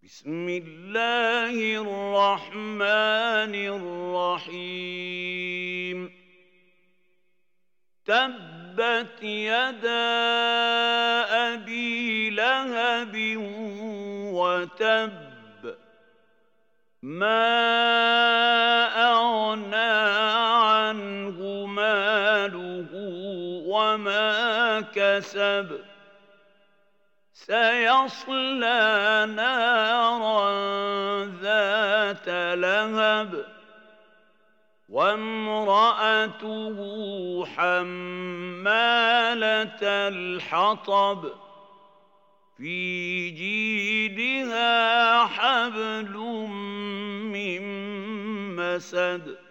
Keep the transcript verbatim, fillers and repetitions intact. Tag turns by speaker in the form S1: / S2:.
S1: بسم الله الرحمن الرحيم تبت يدا أبي لهب وتب ما أغنى عنه ماله وما كسب سيصلى نارا ذات لهب وامرأته حمالة الحطب في جيدها حبل من مسد